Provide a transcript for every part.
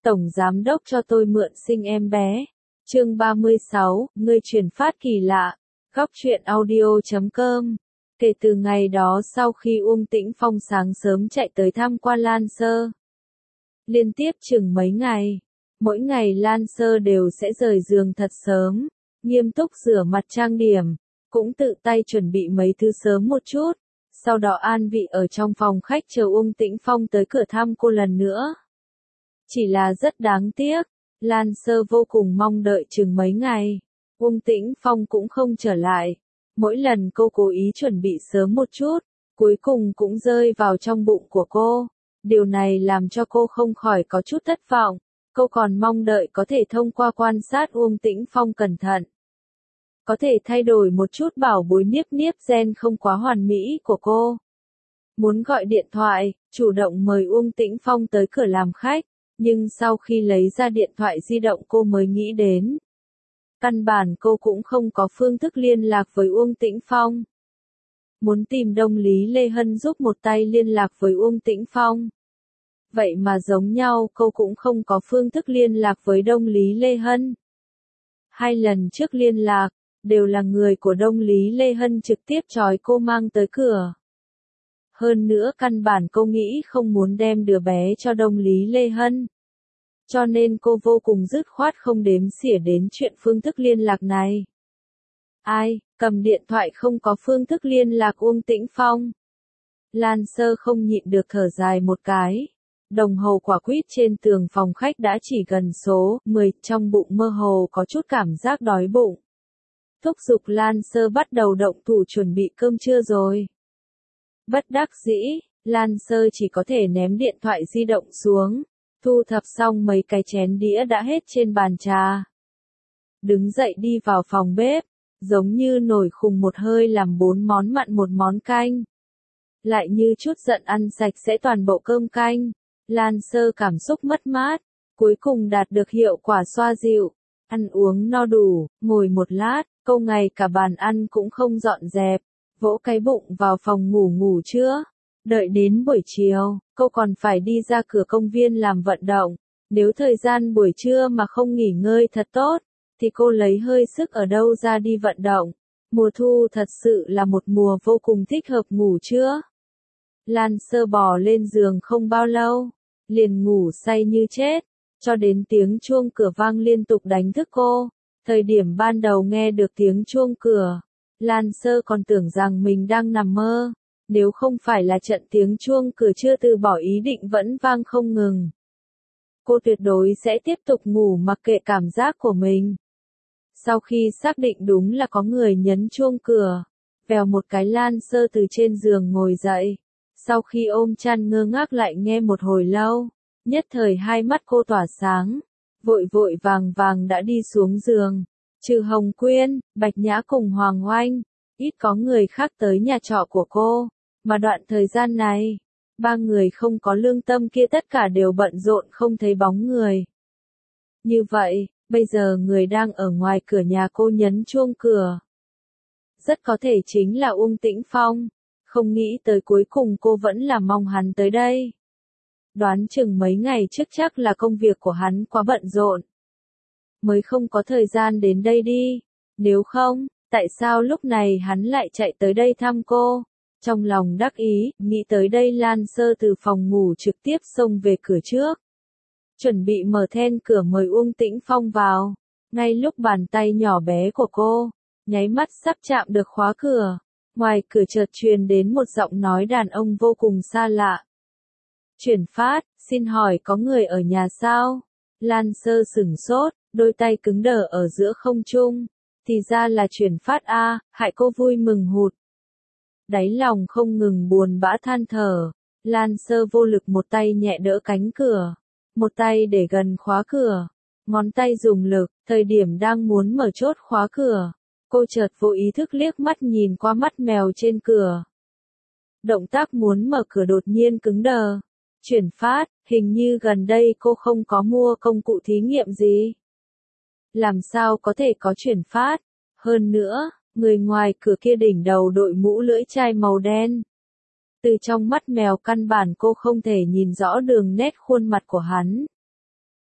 Tổng giám đốc cho tôi mượn sinh em bé. Chương 36, người truyền phát kỳ lạ. Góc truyện audio.com. Kể từ ngày đó sau khi Uông Tĩnh Phong sáng sớm chạy tới thăm quan Lan Sơ. Liên tiếp chừng mấy ngày, mỗi ngày Lan Sơ đều sẽ rời giường thật sớm, nghiêm túc rửa mặt trang điểm, cũng tự tay chuẩn bị mấy thứ sớm một chút, sau đó an vị ở trong phòng khách chờ Uông Tĩnh Phong tới cửa thăm cô lần nữa. Chỉ là rất đáng tiếc, Lan Sơ vô cùng mong đợi chừng mấy ngày, Uông Tĩnh Phong cũng không trở lại. Mỗi lần cô cố ý chuẩn bị sớm một chút, cuối cùng cũng rơi vào trong bụng của cô. Điều này làm cho cô không khỏi có chút thất vọng. Cô còn mong đợi có thể thông qua quan sát Uông Tĩnh Phong cẩn thận, có thể thay đổi một chút bảo bối niếp niếp gen không quá hoàn mỹ của cô. Muốn gọi điện thoại, chủ động mời Uông Tĩnh Phong tới cửa làm khách, nhưng sau khi lấy ra điện thoại di động cô mới nghĩ đến. Căn bản cô cũng không có phương thức liên lạc với Uông Tĩnh Phong. Muốn tìm Đông Lý Lê Hân giúp một tay liên lạc với Uông Tĩnh Phong. Vậy mà giống nhau cô cũng không có phương thức liên lạc với Đông Lý Lê Hân. 2 lần trước liên lạc, đều là người của Đông Lý Lê Hân trực tiếp trói cô mang tới cửa. Hơn nữa căn bản cô nghĩ không muốn đem đứa bé cho Đông Lý Lê Hân. Cho nên cô vô cùng dứt khoát không đếm xỉa đến chuyện phương thức liên lạc này. Ai, cầm điện thoại không có phương thức liên lạc Uông Tĩnh Phong. Lan Sơ không nhịn được thở dài một cái. Đồng hồ quả quýt trên tường phòng khách đã chỉ gần số 10, trong bụng mơ hồ có chút cảm giác đói bụng. Thúc giục Lan Sơ bắt đầu động thủ chuẩn bị cơm trưa rồi. Bất đắc dĩ, Lan Sơ chỉ có thể ném điện thoại di động xuống, thu thập xong mấy cái chén đĩa đã hết trên bàn trà. Đứng dậy đi vào phòng bếp, giống như nổi khùng một hơi làm 4 món mặn 1 món canh. Lại như chút giận ăn sạch sẽ toàn bộ cơm canh. Lan Sơ cảm xúc mất mát, cuối cùng đạt được hiệu quả xoa dịu. Ăn uống no đủ, ngồi một lát, câu ngày cả bàn ăn cũng không dọn dẹp, vỗ cái bụng vào phòng ngủ trưa. Đợi đến buổi chiều, cô còn phải đi ra cửa công viên làm vận động. Nếu thời gian buổi trưa mà không nghỉ ngơi thật tốt, thì cô lấy hơi sức ở đâu ra đi vận động. Mùa thu thật sự là một mùa vô cùng thích hợp ngủ trưa. Lan Sơ bò lên giường không bao lâu, liền ngủ say như chết, cho đến tiếng chuông cửa vang liên tục đánh thức cô. Thời điểm ban đầu nghe được tiếng chuông cửa, Lan Sơ còn tưởng rằng mình đang nằm mơ. Nếu không phải là trận tiếng chuông cửa chưa từ bỏ ý định vẫn vang không ngừng, cô tuyệt đối sẽ tiếp tục ngủ mặc kệ cảm giác của mình. Sau khi xác định đúng là có người nhấn chuông cửa, vèo một cái Lan Sơ từ trên giường ngồi dậy. Sau khi ôm chăn ngơ ngác lại nghe một hồi lâu, nhất thời hai mắt cô tỏa sáng, vội vội vàng vàng đã đi xuống giường. Trừ Hồng Quyên, Bạch Nhã cùng Hoàng Oanh, ít có người khác tới nhà trọ của cô, mà đoạn thời gian này, 3 người không có lương tâm kia tất cả đều bận rộn không thấy bóng người. Như vậy, bây giờ người đang ở ngoài cửa nhà cô nhấn chuông cửa. Rất có thể chính là Uông Tĩnh Phong, không nghĩ tới cuối cùng cô vẫn là mong hắn tới đây. Đoán chừng mấy ngày trước chắc là công việc của hắn quá bận rộn, mới không có thời gian đến đây đi. Nếu không, tại sao lúc này hắn lại chạy tới đây thăm cô? Trong lòng đắc ý, nghĩ tới đây Lan Sơ từ phòng ngủ trực tiếp xông về cửa trước. Chuẩn bị mở then cửa mời Uông Tĩnh Phong vào. Ngay lúc bàn tay nhỏ bé của cô, nháy mắt sắp chạm được khóa cửa, ngoài cửa chợt truyền đến một giọng nói đàn ông vô cùng xa lạ. Chuyển phát, xin hỏi có người ở nhà sao? Lan Sơ sửng sốt, đôi tay cứng đờ ở giữa không trung. Thì ra là chuyển phát a, hại cô vui mừng hụt. Đáy lòng không ngừng buồn bã than thở, Lan Sơ vô lực một tay nhẹ đỡ cánh cửa, một tay để gần khóa cửa, ngón tay dùng lực, thời điểm đang muốn mở chốt khóa cửa, cô chợt vô ý thức liếc mắt nhìn qua mắt mèo trên cửa. Động tác muốn mở cửa đột nhiên cứng đờ. Chuyển phát, hình như gần đây cô không có mua công cụ thí nghiệm gì. Làm sao có thể có chuyển phát? Hơn nữa, người ngoài cửa kia đỉnh đầu đội mũ lưỡi chai màu đen. Từ trong mắt mèo căn bản cô không thể nhìn rõ đường nét khuôn mặt của hắn.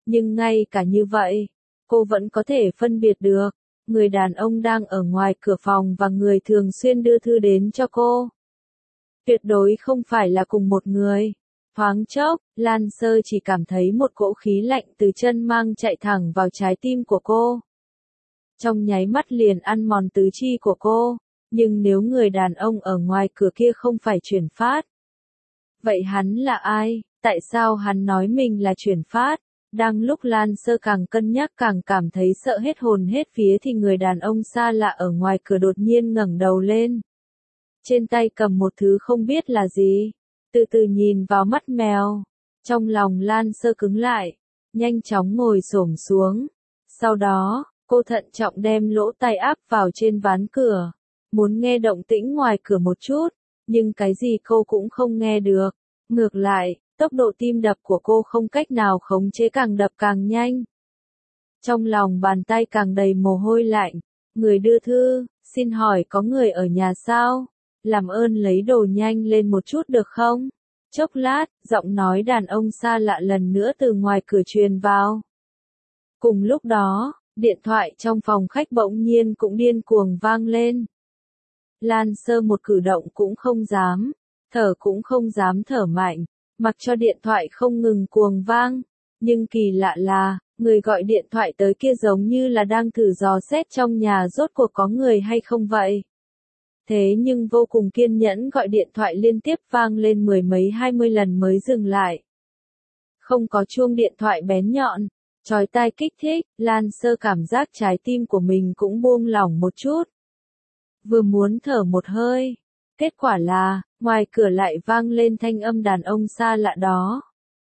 Nhưng ngay cả như vậy, cô vẫn có thể phân biệt được, người đàn ông đang ở ngoài cửa phòng và người thường xuyên đưa thư đến cho cô. Tuyệt đối không phải là cùng một người. Thoáng chốc, Lan Sơ chỉ cảm thấy một cỗ khí lạnh từ chân mang chạy thẳng vào trái tim của cô. Trong nháy mắt liền ăn mòn tứ chi của cô, nhưng nếu người đàn ông ở ngoài cửa kia không phải chuyển phát, vậy hắn là ai? Tại sao hắn nói mình là chuyển phát? Đang lúc Lan Sơ càng cân nhắc càng cảm thấy sợ hết hồn hết vía thì người đàn ông xa lạ ở ngoài cửa đột nhiên ngẩng đầu lên. Trên tay cầm một thứ không biết là gì, từ từ nhìn vào mắt mèo. Trong lòng Lan Sơ cứng lại, nhanh chóng ngồi xổm xuống. Sau đó, cô thận trọng đem lỗ tai áp vào trên ván cửa, muốn nghe động tĩnh ngoài cửa một chút, nhưng cái gì cô cũng không nghe được. Ngược lại, tốc độ tim đập của cô không cách nào khống chế, càng đập càng nhanh. Trong lòng bàn tay càng đầy mồ hôi lạnh. Người đưa thư, xin hỏi có người ở nhà sao? Làm ơn lấy đồ nhanh lên một chút được không? Chốc lát, giọng nói đàn ông xa lạ lần nữa từ ngoài cửa truyền vào. Cùng lúc đó, điện thoại trong phòng khách bỗng nhiên cũng điên cuồng vang lên. Lan Sơ một cử động cũng không dám, thở cũng không dám thở mạnh, mặc cho điện thoại không ngừng cuồng vang. Nhưng kỳ lạ là, người gọi điện thoại tới kia giống như là đang thử dò xét trong nhà rốt cuộc có người hay không vậy. Thế nhưng vô cùng kiên nhẫn gọi điện thoại liên tiếp vang lên 10 mấy 20 lần mới dừng lại. Không có chuông điện thoại bén nhọn, chói tai kích thích, Lan Sơ cảm giác trái tim của mình cũng buông lỏng một chút. Vừa muốn thở một hơi, kết quả là, ngoài cửa lại vang lên thanh âm đàn ông xa lạ đó.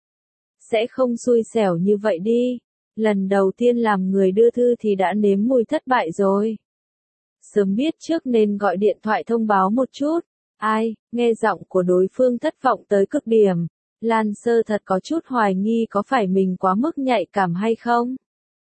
Sẽ không xui xẻo như vậy đi, lần đầu tiên làm người đưa thư thì đã nếm mùi thất bại rồi. Sớm biết trước nên gọi điện thoại thông báo một chút. Ai, nghe giọng của đối phương thất vọng tới cực điểm. Lan Sơ thật có chút hoài nghi có phải mình quá mức nhạy cảm hay không.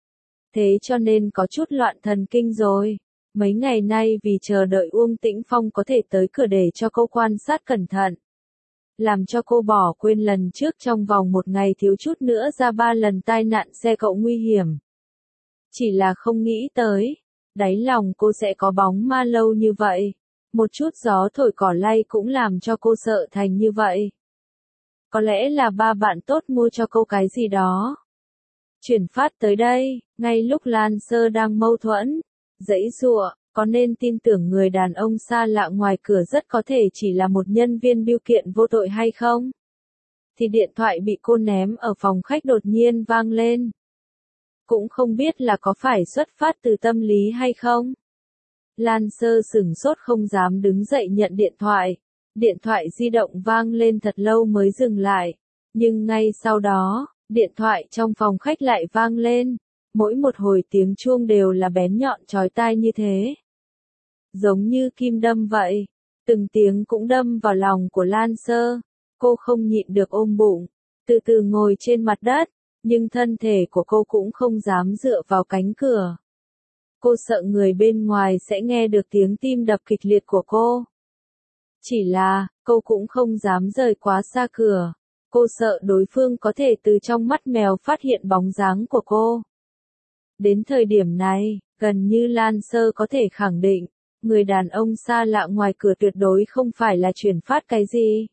Thế cho nên có chút loạn thần kinh rồi. Mấy ngày nay vì chờ đợi Uông Tĩnh Phong có thể tới cửa để cho cô quan sát cẩn thận. Làm cho cô bỏ quên lần trước trong vòng một ngày thiếu chút nữa ra 3 lần tai nạn xe cộ nguy hiểm. Chỉ là không nghĩ tới, đáy lòng cô sẽ có bóng ma lâu như vậy. Một chút gió thổi cỏ lay cũng làm cho cô sợ thành như vậy. Có lẽ là ba bạn tốt mua cho cô cái gì đó. Chuyển phát tới đây, ngay lúc Lan Sơ đang mâu thuẫn, giãy giụa, có nên tin tưởng người đàn ông xa lạ ngoài cửa rất có thể chỉ là một nhân viên bưu kiện vô tội hay không? Thì điện thoại bị cô ném ở phòng khách đột nhiên vang lên. Cũng không biết là có phải xuất phát từ tâm lý hay không. Lan Sơ sửng sốt không dám đứng dậy nhận điện thoại. Điện thoại di động vang lên thật lâu mới dừng lại. Nhưng ngay sau đó, điện thoại trong phòng khách lại vang lên. Mỗi một hồi tiếng chuông đều là bén nhọn chói tai như thế. Giống như kim đâm vậy. Từng tiếng cũng đâm vào lòng của Lan Sơ. Cô không nhịn được ôm bụng. Từ từ ngồi trên mặt đất. Nhưng thân thể của cô cũng không dám dựa vào cánh cửa. Cô sợ người bên ngoài sẽ nghe được tiếng tim đập kịch liệt của cô. Chỉ là, cô cũng không dám rời quá xa cửa. Cô sợ đối phương có thể từ trong mắt mèo phát hiện bóng dáng của cô. Đến thời điểm này, gần như Lan Sơ có thể khẳng định, người đàn ông xa lạ ngoài cửa tuyệt đối không phải là chuyển phát cái gì.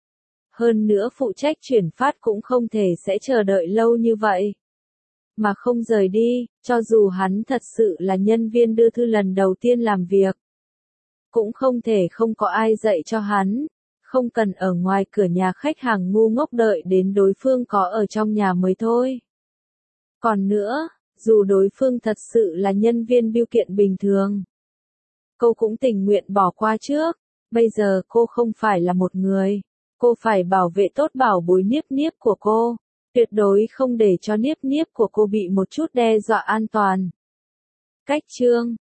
Hơn nữa phụ trách chuyển phát cũng không thể sẽ chờ đợi lâu như vậy. Mà không rời đi, cho dù hắn thật sự là nhân viên đưa thư lần đầu tiên làm việc. Cũng không thể không có ai dạy cho hắn, không cần ở ngoài cửa nhà khách hàng ngu ngốc đợi đến đối phương có ở trong nhà mới thôi. Còn nữa, dù đối phương thật sự là nhân viên bưu kiện bình thường, cô cũng tình nguyện bỏ qua trước, bây giờ cô không phải là một người, cô phải bảo vệ tốt bảo bối Niếp Niếp của cô, tuyệt đối không để cho Niếp Niếp của cô bị một chút đe dọa an toàn. Cách chương